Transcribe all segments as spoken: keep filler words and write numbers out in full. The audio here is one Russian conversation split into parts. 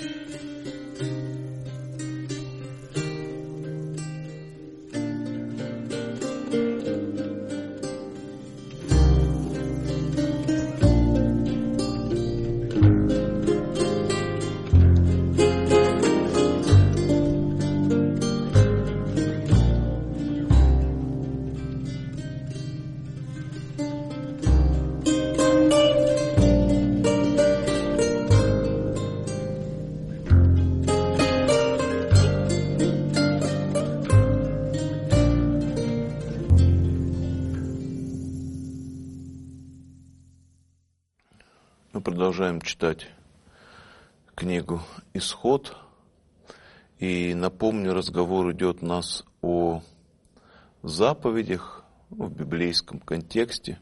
Продолжаем читать книгу «Исход». И напомню, разговор идет у нас о заповедях в библейском контексте.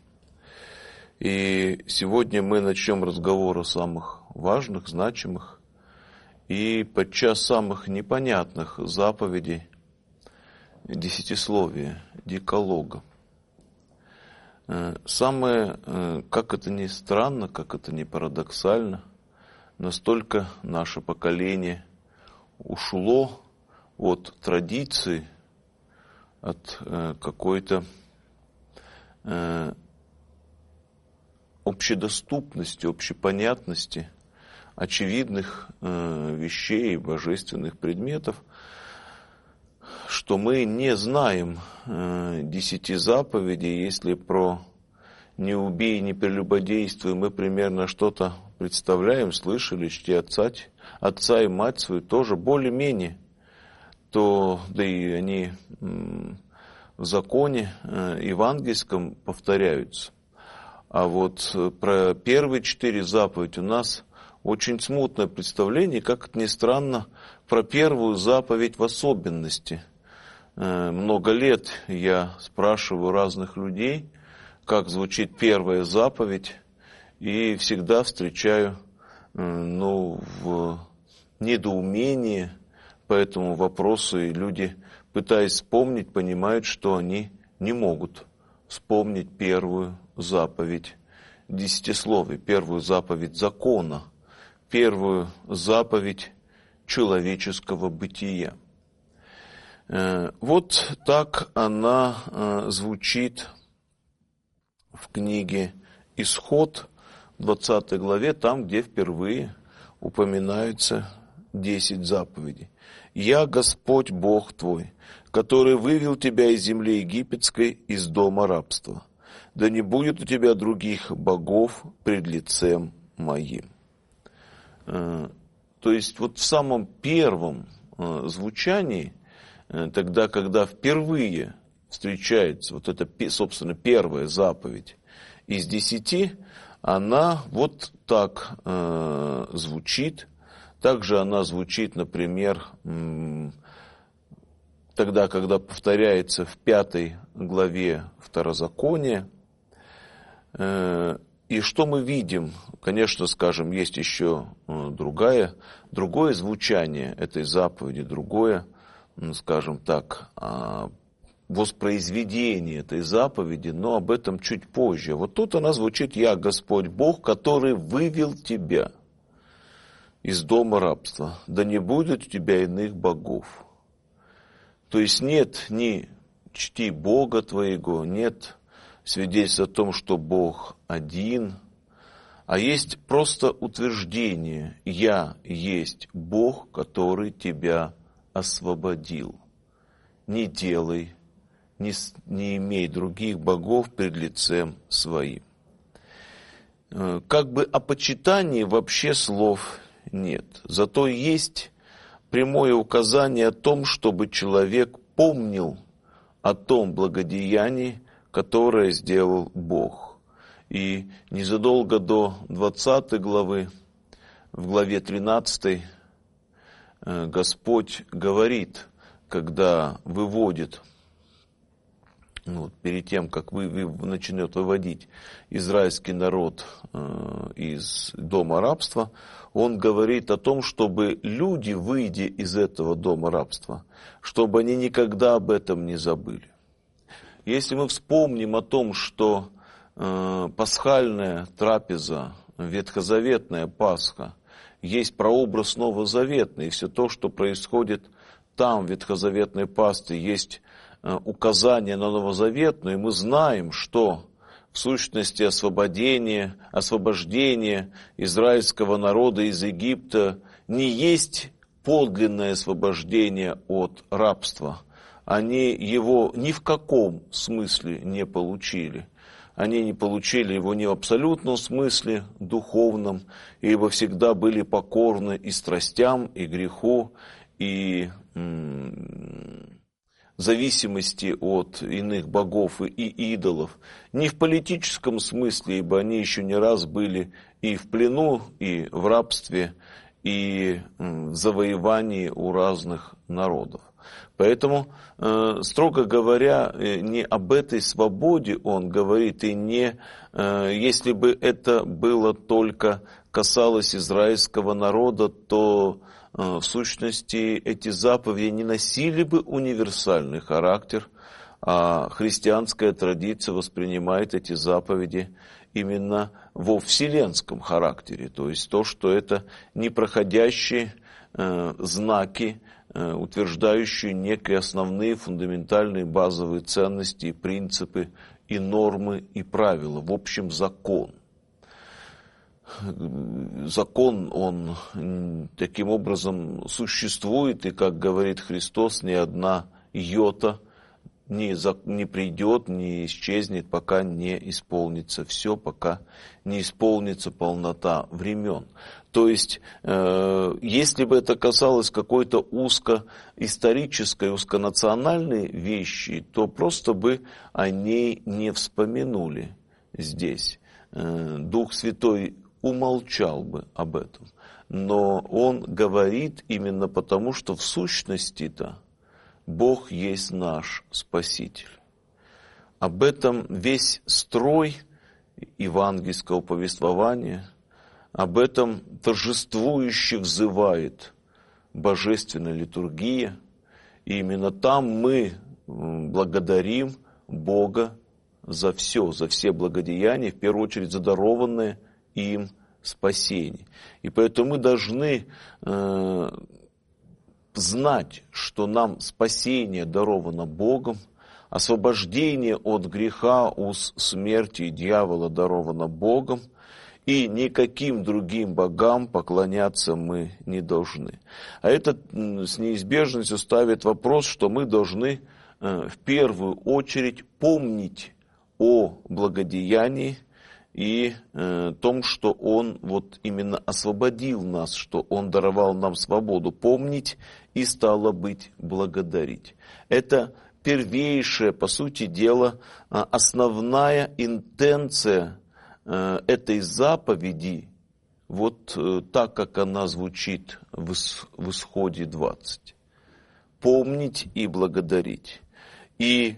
И сегодня мы начнем разговор о самых важных, значимых и подчас самых непонятных заповедей десятисловия, декалога. Самое, как это ни странно, как это ни парадоксально, настолько наше поколение ушло от традиции, от какой-то общедоступности, общепонятности очевидных вещей, божественных предметов, что мы не знаем э, десяти заповедей. Если про «не убей, не прелюбодействуй» мы примерно что-то представляем, слышали, чти отца, отца и мать свою, тоже более-менее, то, да и они м, в законе э, евангельском повторяются. А вот про первые четыре заповеди у нас очень смутное представление, как это ни странно, про первую заповедь в особенности. Много лет я спрашиваю разных людей, как звучит первая заповедь, и всегда встречаю ну, в недоумении по этому вопросу, и люди, пытаясь вспомнить, понимают, что они не могут вспомнить первую заповедь десятисловия, первую заповедь закона, первую заповедь человеческого бытия. Вот так она звучит в книге «Исход», в двадцатой главе, там, где впервые упоминаются десять заповедей. «Я Господь Бог твой, который вывел тебя из земли египетской, из дома рабства. Да не будет у тебя других богов пред лицем моим». То есть вот в самом первом звучании, тогда, когда впервые встречается вот эта, собственно, первая заповедь из десяти, она вот так э, звучит. Также она звучит, например, м, тогда, когда повторяется в пятой главе Второзакония. Э, и что мы видим? Конечно, скажем, есть еще другая, другое звучание этой заповеди, другое, скажем так, воспроизведение этой заповеди, но об этом чуть позже. Вот тут она звучит: «Я Господь Бог, который вывел тебя из дома рабства, да не будет у тебя иных богов». То есть нет ни чти Бога твоего, нет свидетельства о том, что Бог один, а есть просто утверждение: «Я есть Бог, который тебя освободил. Не делай, не, не имей других богов пред лицем своим». Как бы о почитании вообще слов нет. Зато есть прямое указание о том, чтобы человек помнил о том благодеянии, которое сделал Бог. И незадолго до двадцатой главы, в главе тринадцатой, Господь говорит, когда выводит, ну, перед тем, как вы, вы начнет выводить израильский народ э, из дома рабства, Он говорит о том, чтобы люди, выйдя из этого дома рабства, чтобы они никогда об этом не забыли. Если мы вспомним о том, что э, пасхальная трапеза, ветхозаветная Пасха, есть прообраз новозаветный, и все то, что происходит там, в ветхозаветной пасте, есть указание на новозаветную, и мы знаем, что в сущности освобождение, освобождение израильского народа из Египта не есть подлинное освобождение от рабства. Они его ни в каком смысле не получили. Они не получили его ни в абсолютном смысле духовном, ибо всегда были покорны и страстям, и греху, и м- зависимости от иных богов и идолов. Не в политическом смысле, ибо они еще не раз были и в плену, и в рабстве, и в завоевании у разных народов. Поэтому, строго говоря, не об этой свободе он говорит, и не, если бы это было только касалось израильского народа, то в сущности эти заповеди не носили бы универсальный характер, а христианская традиция воспринимает эти заповеди именно во вселенском характере, то есть то, что это непроходящие э, знаки, э, утверждающие некие основные фундаментальные базовые ценности, и принципы, и нормы, и правила, в общем закон. Закон, он таким образом существует, и, как говорит Христос, ни одна йота не, не придет, не исчезнет, пока не исполнится все, пока не исполнится полнота времен. То есть, э, если бы это касалось какой-то узкоисторической, узконациональной вещи, то просто бы о ней не вспомянули здесь. Э, Дух Святой умолчал бы об этом. Но он говорит именно потому, что в сущности-то Бог есть наш Спаситель. Об этом весь строй евангельского повествования, об этом торжествующе взывает божественная литургия. И именно там мы благодарим Бога за все, за все благодеяния, в первую очередь за дарованное им спасение. И поэтому мы должны э, знать, что нам спасение даровано Богом, освобождение от греха, уз смерти и дьявола даровано Богом, и никаким другим богам поклоняться мы не должны. А это с неизбежностью ставит вопрос, что мы должны э, в первую очередь помнить о благодеянии, и э, том, что Он вот именно освободил нас, что Он даровал нам свободу, помнить и, стало быть, благодарить. Это первейшая, по сути дела, основная интенция э, этой заповеди, вот э, так, как она звучит в, в Исходе двадцать. Помнить и благодарить. И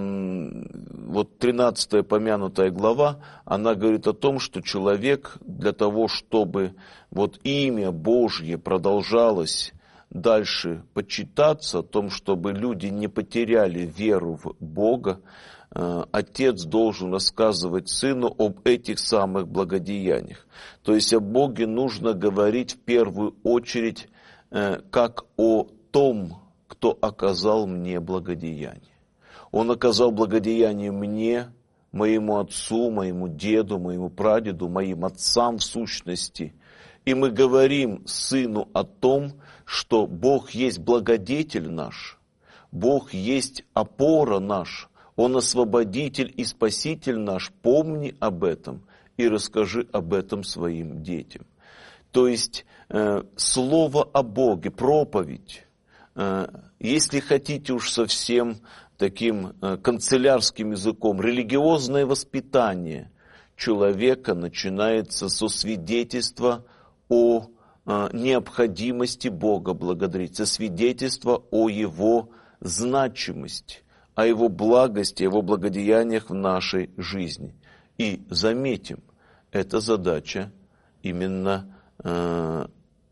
вот тринадцатая помянутая глава, она говорит о том, что человек для того, чтобы вот имя Божье продолжалось дальше почитаться, о том, чтобы люди не потеряли веру в Бога, отец должен рассказывать сыну об этих самых благодеяниях. То есть о Боге нужно говорить в первую очередь как о том, кто оказал мне благодеяние. Он оказал благодеяние мне, моему отцу, моему деду, моему прадеду, моим отцам в сущности. И мы говорим сыну о том, что Бог есть благодетель наш, Бог есть опора наша, Он освободитель и спаситель наш. Помни об этом и расскажи об этом своим детям. То есть э, слово о Боге, проповедь, э, если хотите уж совсем таким канцелярским языком, религиозное воспитание человека начинается со свидетельства о необходимости Бога благодарить, со свидетельства о Его значимости, о Его благости, о Его благодеяниях в нашей жизни. И заметим, это задача именно э,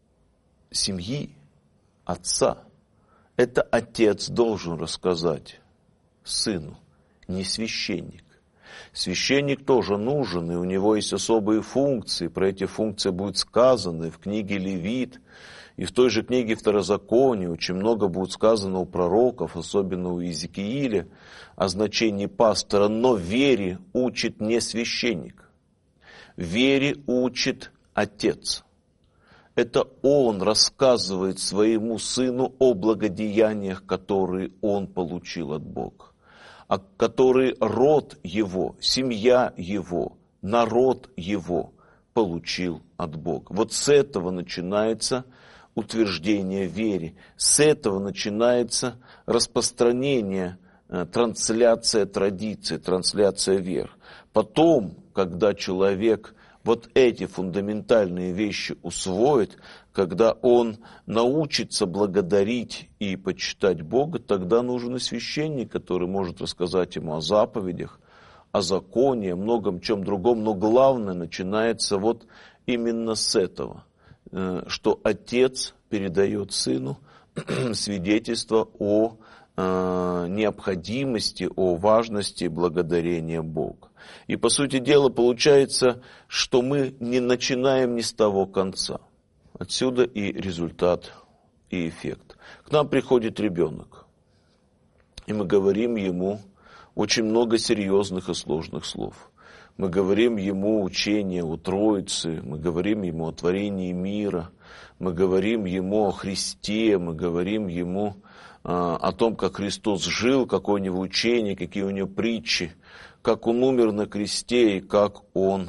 семьи, отца. Это отец должен рассказать сыну, не священник. Священник тоже нужен, и у него есть особые функции. Про эти функции будет сказано и в книге Левит, и в той же книге Второзакония. Очень много будет сказано у пророков, особенно у Иезекииля, о значении пастора. Но вере учит не священник. Вере учит Отец. Это Он рассказывает своему Сыну о благодеяниях, которые Он получил от Бога, а которые род Его, семья Его, народ Его получил от Бога. Вот с этого начинается утверждение веры, с этого начинается распространение, трансляция традиции, трансляция вер. Потом, когда человек вот эти фундаментальные вещи усвоит, когда он научится благодарить и почитать Бога, тогда нужен и священник, который может рассказать ему о заповедях, о законе, о многом чем другом. Но главное начинается вот именно с этого, что Отец передает Сыну свидетельство о необходимости, о важности благодарения Бога. И по сути дела получается, что мы не начинаем ни с того конца. Отсюда и результат, и эффект. К нам приходит ребенок, и мы говорим ему очень много серьезных и сложных слов. Мы говорим ему учение о Троице, мы говорим ему о творении мира, мы говорим ему о Христе, мы говорим ему о том, как Христос жил, какое у него учение, какие у него притчи, как он умер на кресте и как он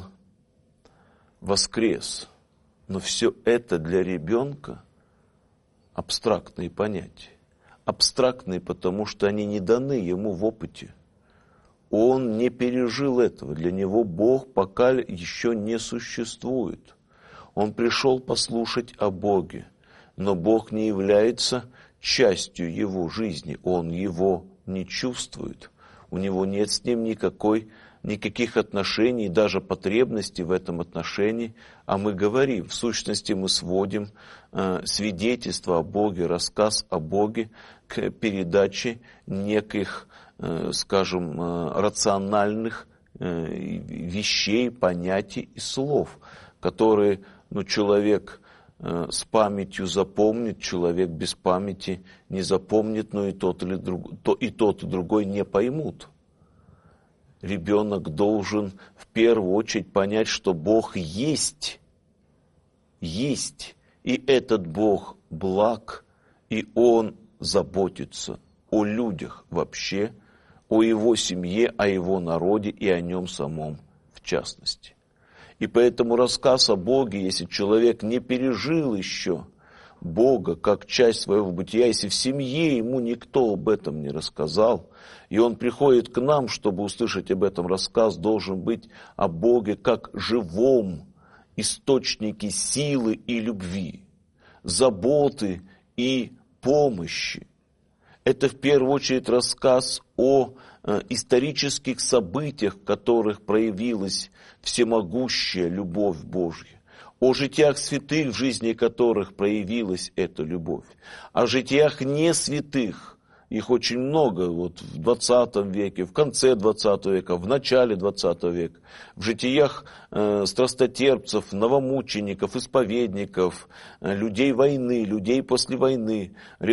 воскрес. Но все это для ребенка абстрактные понятия. Абстрактные, потому что они не даны ему в опыте. Он не пережил этого. Для него Бог пока еще не существует. Он пришел послушать о Боге, но Бог не является частью его жизни. Он его не чувствует. У него нет с ним никакой, никаких отношений, даже потребностей в этом отношении. А мы говорим, в сущности мы сводим э, свидетельство о Боге, рассказ о Боге к передаче неких, э, скажем, э, рациональных э, вещей, понятий и слов, которые ну, человек э, с памятью запомнит, человек без памяти не запомнит, но и тот, или друг, то, и тот, и другой не поймут. Ребенок должен в первую очередь понять, что Бог есть, есть, и этот Бог благ, и Он заботится о людях вообще, о его семье, о его народе и о нем самом в частности. И поэтому рассказ о Боге, если человек не пережил еще Бога как часть своего бытия, если в семье ему никто об этом не рассказал, и он приходит к нам, чтобы услышать об этом рассказ, должен быть о Боге как живом источнике силы и любви, заботы и помощи. Это в первую очередь рассказ о э, исторических событиях, в которых проявилась всемогущая любовь Божья, о житиях святых, в жизни которых проявилась эта любовь, о житиях не святых. Их очень много вот в двадцатом веке, в конце двадцатого века, в начале двадцатого века, в житиях э, страстотерпцев, новомучеников, исповедников, э, людей войны, людей после войны,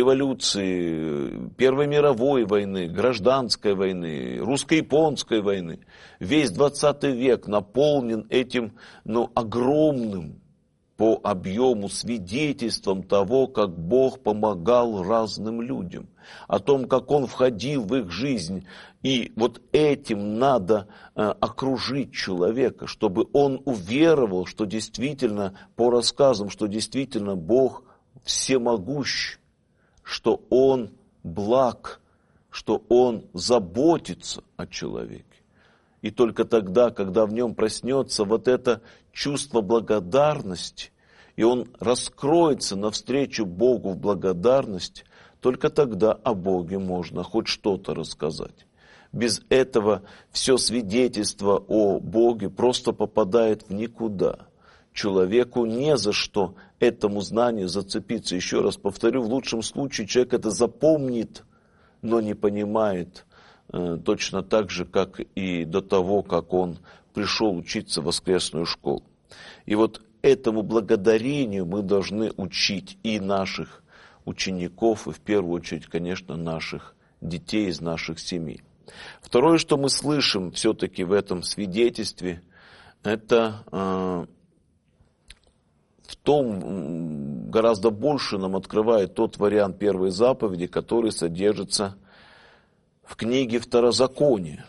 революции, Первой мировой войны, гражданской войны, русско-японской войны. Весь двадцатый век наполнен этим ну, огромным по объему свидетельством того, как Бог помогал разным людям, о том, как Он входил в их жизнь. И вот этим надо э, окружить человека, чтобы он уверовал, что действительно, по рассказам, что действительно Бог всемогущ, что Он благ, что Он заботится о человеке. И только тогда, когда в нем проснется вот это чувство благодарности, и он раскроется навстречу Богу в благодарность, только тогда о Боге можно хоть что-то рассказать. Без этого все свидетельство о Боге просто попадает в никуда. Человеку не за что этому знанию зацепиться. Еще раз повторю, в лучшем случае человек это запомнит, но не понимает точно так же, как и до того, как он пришел учиться в воскресную школу. И вот этому благодарению мы должны учить и наших учеников, и в первую очередь, конечно, наших детей из наших семей. Второе, что мы слышим все-таки в этом свидетельстве, это э, в том, гораздо больше нам открывает тот вариант первой заповеди, который содержится в книге Второзакония.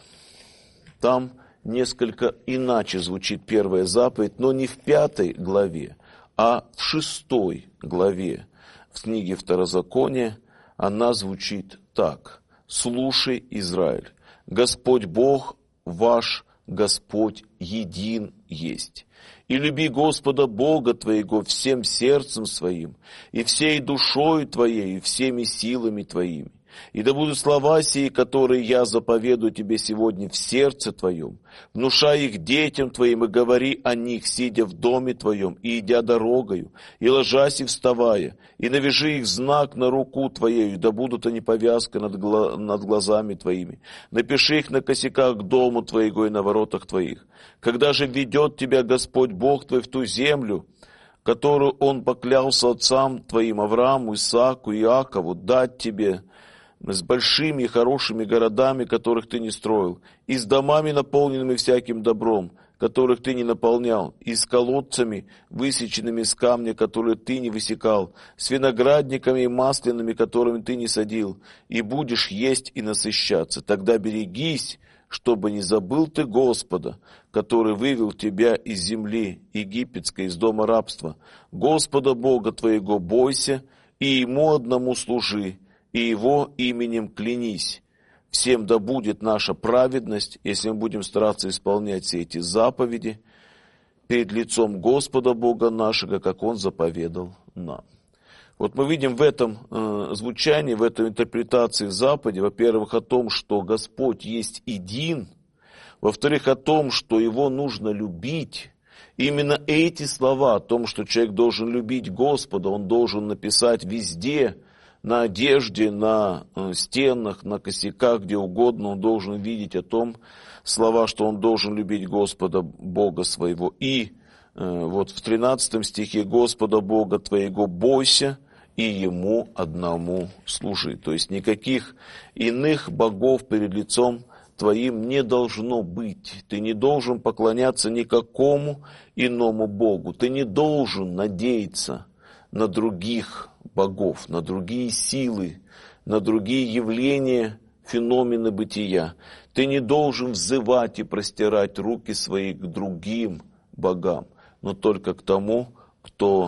Там несколько иначе звучит первая заповедь, но не в пятой главе, а в шестой главе в книге Второзакония она звучит так. «Слушай, Израиль, Господь Бог ваш, Господь един есть. И люби Господа Бога твоего всем сердцем своим, и всей душою твоей, и всеми силами твоими. И да будут слова сии, которые я заповедую тебе сегодня в сердце твоем, внушай их детям твоим и говори о них, сидя в доме твоем, и идя дорогою, и ложась и вставая, и навяжи их знак на руку твоею, да будут они повязкой над, гла- над глазами твоими. Напиши их на косяках дому твоего и на воротах твоих. Когда же ведет тебя Господь Бог твой в ту землю, которую Он поклялся отцам твоим, Аврааму, Исааку и Иакову, дать тебе, с большими и хорошими городами, которых ты не строил, и с домами, наполненными всяким добром, которых ты не наполнял, и с колодцами, высеченными из камня, которые ты не высекал, с виноградниками и маслинами, которыми ты не садил, и будешь есть и насыщаться. Тогда берегись, чтобы не забыл ты Господа, который вывел тебя из земли египетской, из дома рабства. Господа Бога твоего бойся, и Ему одному служи, и Его именем клянись. Всем да будет наша праведность, если мы будем стараться исполнять все эти заповеди перед лицом Господа Бога нашего, как Он заповедал нам. Вот мы видим в этом э, звучании, в этой интерпретации заповеди, во-первых, о том, что Господь есть един, во-вторых, о том, что Его нужно любить. Именно эти слова о том, что человек должен любить Господа, он должен написать везде, на одежде, на стенах, на косяках, где угодно, он должен видеть о том слова, что он должен любить Господа Бога своего. И э, вот в тринадцатом стихе «Господа Бога твоего бойся, и Ему одному служи». То есть никаких иных богов перед лицом твоим не должно быть. Ты не должен поклоняться никакому иному Богу. Ты не должен надеяться на других богов, на другие силы, на другие явления, феномены бытия. Ты не должен взывать и простирать руки свои к другим богам, но только к тому, кто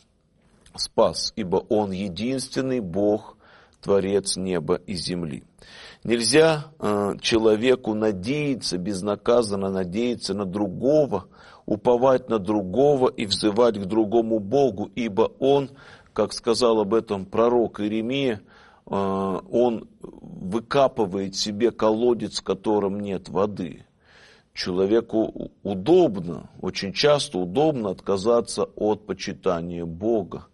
спас, ибо Он единственный Бог, Творец неба и земли. Нельзя э, человеку надеяться, безнаказанно надеяться на другого, уповать на другого и взывать к другому Богу, ибо Он, как сказал об этом пророк Иеремия, он выкапывает себе колодец, в котором нет воды. Человеку удобно, очень часто удобно отказаться от почитания Бога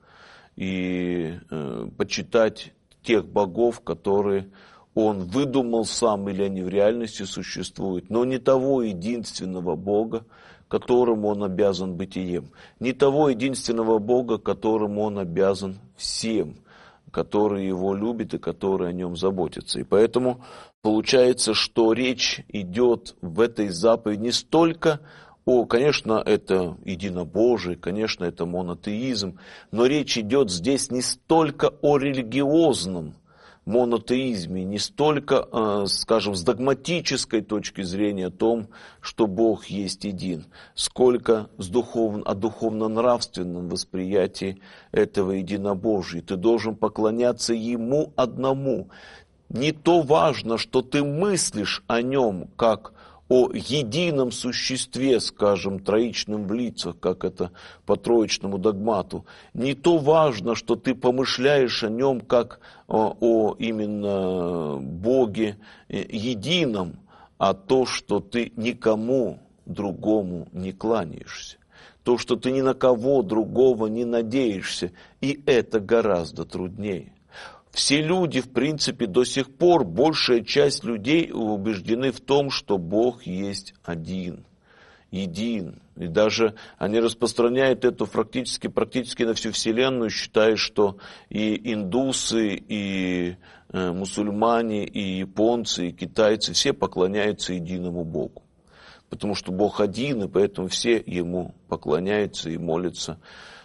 и почитать тех богов, которые он выдумал сам или они в реальности существуют, но не того единственного Бога, которому он обязан бытием, не того единственного Бога, которому он обязан всем, который его любит и который о нем заботится. И поэтому получается, что речь идет в этой заповеди не столько о, конечно, это единобожие, конечно, это монотеизм, но речь идет здесь не столько о религиозном монотеизме, не столько, скажем, с догматической точки зрения о том, что Бог есть един, сколько с духовно, о духовно-нравственном восприятии этого единобожия. Ты должен поклоняться Ему одному. Не то важно, что ты мыслишь о Нем, как о едином существе, скажем, троичном в лицах, как это по троичному догмату. Не то важно, что ты помышляешь о Нем, как о, о именно Боге едином, а то, что ты никому другому не кланяешься. То, что ты ни на кого другого не надеешься. И это гораздо труднее. Все люди, в принципе, до сих пор, большая часть людей убеждены в том, что Бог есть один, един. И даже они распространяют это практически, практически на всю Вселенную, считая, что и индусы, и э, мусульмане, и японцы, и китайцы, все поклоняются единому Богу. Потому что Бог один, и поэтому все Ему поклоняются и молятся.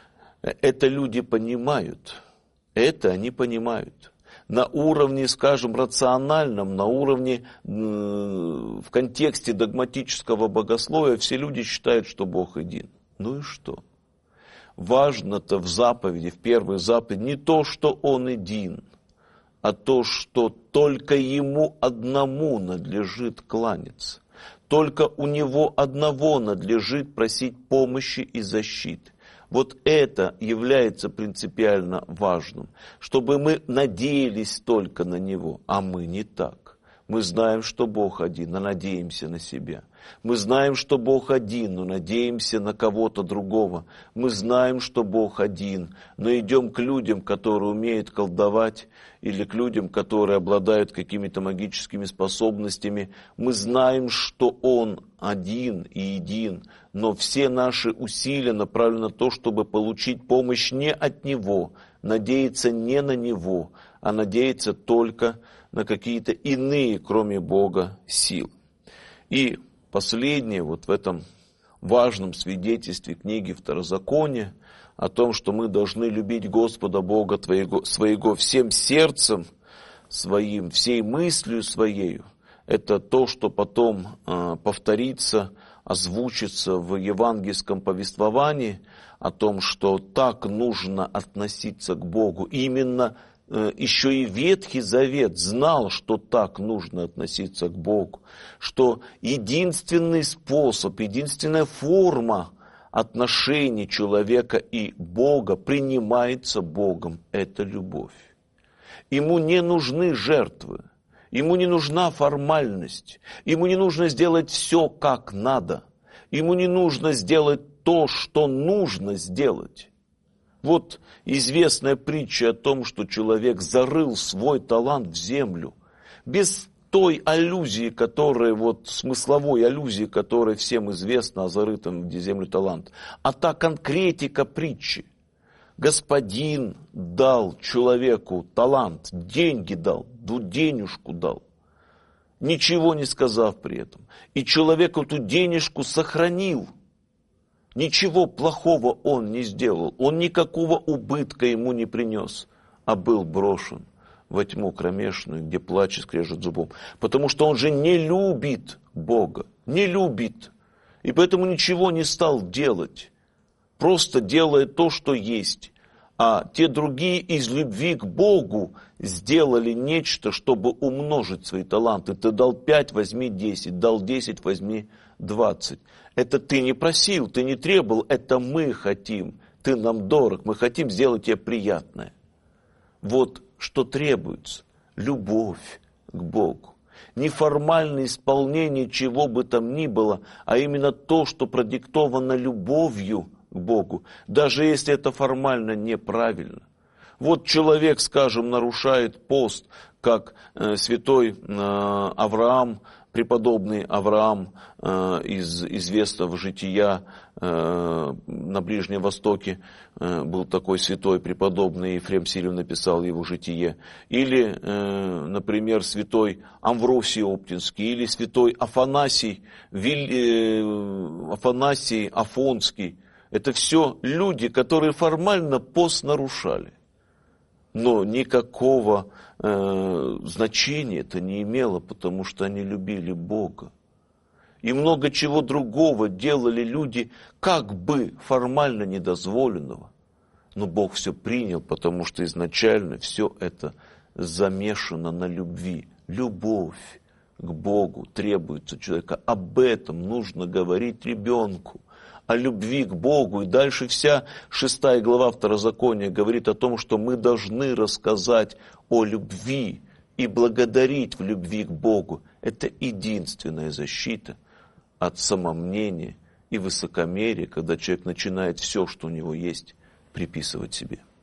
Это люди понимают. Это они понимают. На уровне, скажем, рациональном, на уровне, э, в контексте догматического богословия, все люди считают, что Бог един. Ну и что? Важно-то в заповеди, в первой заповеди, не то, что Он един, а то, что только Ему одному надлежит кланяться. Только у Него одного надлежит просить помощи и защиты. Вот это является принципиально важным, чтобы мы надеялись только на Него, а мы не так. Мы знаем, что Бог один, но надеемся на себя. Мы знаем, что Бог один, но надеемся на кого-то другого. Мы знаем, что Бог один, но идем к людям, которые умеют колдовать, или к людям, которые обладают какими-то магическими способностями. Мы знаем, что Он один и един, но все наши усилия направлены на то, чтобы получить помощь не от Него, надеяться не на Него, а надеяться только на какие-то иные, кроме Бога, силы. И последнее, вот в этом важном свидетельстве книги Второзакония, о том, что мы должны любить Господа Бога твоего, своего всем сердцем своим, всей мыслью своею, это то, что потом э, повторится, озвучится в евангельском повествовании о том, что так нужно относиться к Богу. Именно э, еще и Ветхий Завет знал, что так нужно относиться к Богу, что единственный способ, единственная форма отношений человека и Бога принимается Богом – это любовь. Ему не нужны жертвы, ему не нужна формальность, ему не нужно сделать все как надо, ему не нужно сделать то, что нужно сделать. Вот известная притча о том, что человек зарыл свой талант в землю без той аллюзии, которая, вот смысловой аллюзии, которая всем известна о зарытом в землю талант, а та конкретика притчи. Господин дал человеку талант, деньги дал, денежку дал, ничего не сказав при этом. И человек эту денежку сохранил. Ничего плохого он не сделал, он никакого убытка ему не принес, а был брошен во тьму кромешную, где плач и скрежет зубом. Потому что он же не любит Бога, не любит. И поэтому ничего не стал делать. Просто делает то, что есть. А те другие из любви к Богу сделали нечто, чтобы умножить свои таланты. Ты дал пять, возьми десять, дал десять, возьми двадцать. Это ты не просил, ты не требовал, это мы хотим. Ты нам дорог, мы хотим сделать тебе приятное. Вот что требуется? Любовь к Богу. Не формальное исполнение чего бы там ни было, а именно то, что продиктовано любовью к Богу, даже если это формально неправильно. Вот человек, скажем, нарушает пост, как э, святой э, Авраам, преподобный Авраам э, из известного жития э, на Ближнем Востоке, э, был такой святой преподобный, Ефрем Сирин написал его житие. Или, э, например, святой Амвросий Оптинский, или святой Афанасий, Виль, э, Афанасий Афонский. Это все люди, которые формально пост нарушали. Но никакого э, значения это не имело, потому что они любили Бога. И много чего другого делали люди, как бы формально недозволенного. Но Бог все принял, потому что изначально все это замешано на любви. Любовь к Богу требуется человека. Об этом нужно говорить ребенку. О любви к Богу. И дальше вся шестая глава Второзакония говорит о том, что мы должны рассказать о любви и благодарить в любви к Богу. Это единственная защита от самомнения и высокомерия, когда человек начинает все, что у него есть, приписывать себе.